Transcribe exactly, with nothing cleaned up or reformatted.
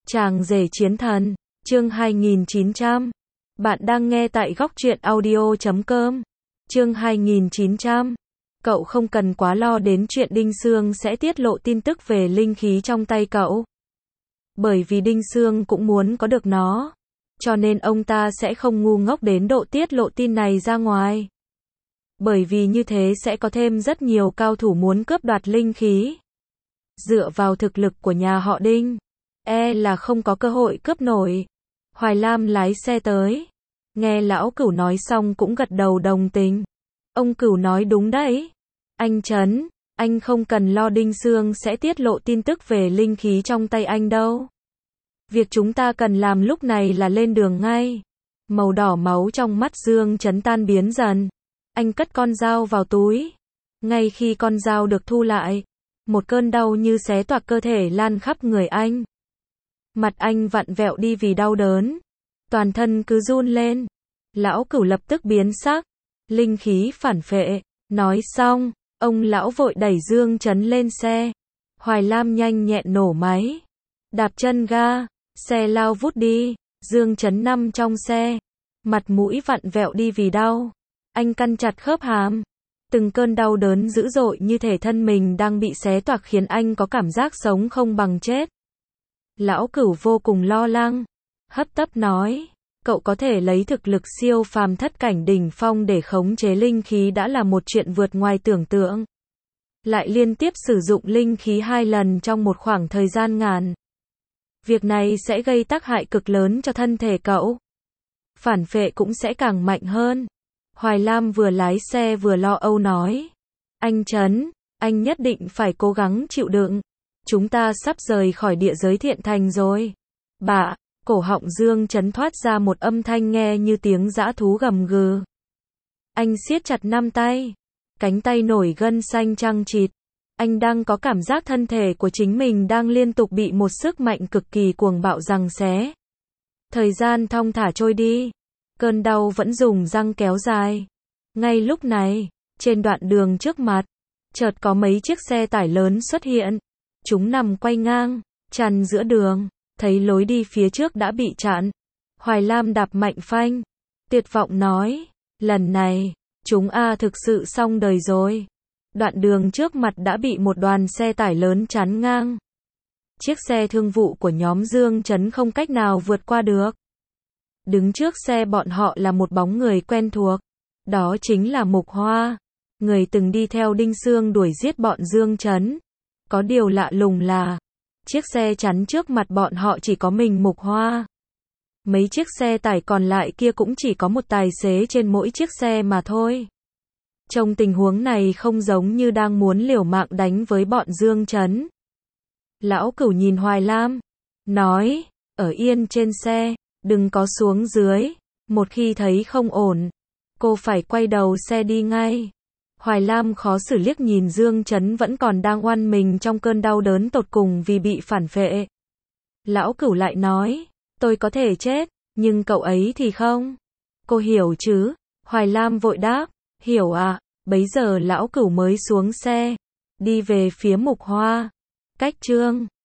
Chàng rể chiến thần, chương hai nghìn chín trăm. Bạn đang nghe tại góc truyện audio chấm com. Chương hai nghìn chín trăm. Cậu không cần quá lo đến chuyện Đinh Sương sẽ tiết lộ tin tức về linh khí trong tay cậu. Bởi vì Đinh Sương cũng muốn có được nó, cho nên ông ta sẽ không ngu ngốc đến độ tiết lộ tin này ra ngoài. Bởi vì như thế sẽ có thêm rất nhiều cao thủ muốn cướp đoạt linh khí. Dựa vào thực lực của nhà họ Đinh, e là không có cơ hội cướp nổi. Hoài Lam lái xe tới, nghe lão Cửu nói xong cũng gật đầu đồng tình. Ông Cửu nói đúng đấy. Anh Trấn, anh không cần lo Đinh Sương sẽ tiết lộ tin tức về linh khí trong tay anh đâu. Việc chúng ta cần làm lúc này là lên đường ngay. Màu đỏ máu trong mắt Dương Trấn tan biến dần. Anh cất con dao vào túi. Ngay khi con dao được thu lại, một cơn đau như xé toạc cơ thể lan khắp người anh. Mặt anh vặn vẹo đi vì đau đớn. Toàn thân cứ run lên. Lão Cửu lập tức biến sắc. Linh khí phản phệ. Nói xong, ông lão vội đẩy Dương Trấn lên xe. Hoài Lam nhanh nhẹn nổ máy. Đạp chân ga, xe lao vút đi. Dương Trấn nằm trong xe. Mặt mũi vặn vẹo đi vì đau. Anh căn chặt khớp hàm. Từng cơn đau đớn dữ dội như thể thân mình đang bị xé toạc khiến anh có cảm giác sống không bằng chết. Lão Cửu vô cùng lo lắng. Hấp tấp nói, cậu có thể lấy thực lực siêu phàm thất cảnh đỉnh phong để khống chế linh khí đã là một chuyện vượt ngoài tưởng tượng. Lại liên tiếp sử dụng linh khí hai lần trong một khoảng thời gian ngắn. Việc này sẽ gây tác hại cực lớn cho thân thể cậu. Phản phệ cũng sẽ càng mạnh hơn. Hoài Lam vừa lái xe vừa lo âu nói. Anh Trấn, anh nhất định phải cố gắng chịu đựng. Chúng ta sắp rời khỏi địa giới Thiện Thành rồi. Bạ, cổ họng Dương Trấn thoát ra một âm thanh nghe như tiếng dã thú gầm gừ. Anh siết chặt năm tay. Cánh tay nổi gân xanh chằng chịt. Anh đang có cảm giác thân thể của chính mình đang liên tục bị một sức mạnh cực kỳ cuồng bạo giằng xé. Thời gian thong thả trôi đi. Cơn đau vẫn dùng răng kéo dài. Ngay lúc này, trên đoạn đường trước mặt, chợt có mấy chiếc xe tải lớn xuất hiện. Chúng nằm quay ngang, chắn giữa đường, thấy lối đi phía trước đã bị chặn. Hoài Lam đạp mạnh phanh, tuyệt vọng nói, lần này, chúng a thực sự xong đời rồi. Đoạn đường trước mặt đã bị một đoàn xe tải lớn chắn ngang. Chiếc xe thương vụ của nhóm Dương Trấn không cách nào vượt qua được. Đứng trước xe bọn họ là một bóng người quen thuộc. Đó chính là Mục Hoa. Người từng đi theo Đinh Sương đuổi giết bọn Dương Trấn. Có điều lạ lùng là, chiếc xe chắn trước mặt bọn họ chỉ có mình Mục Hoa. Mấy chiếc xe tải còn lại kia cũng chỉ có một tài xế trên mỗi chiếc xe mà thôi. Trong tình huống này không giống như đang muốn liều mạng đánh với bọn Dương Trấn. Lão Cửu nhìn Hoài Lam, nói, ở yên trên xe, đừng có xuống dưới, một khi thấy không ổn, cô phải quay đầu xe đi ngay. Hoài Lam khó xử liếc nhìn Dương Trấn vẫn còn đang oằn mình trong cơn đau đớn tột cùng vì bị phản phệ. Lão Cửu lại nói, tôi có thể chết, nhưng cậu ấy thì không. Cô hiểu chứ? Hoài Lam vội đáp, hiểu ạ. Bấy giờ Lão Cửu mới xuống xe, đi về phía Mục Hoa. Cách chương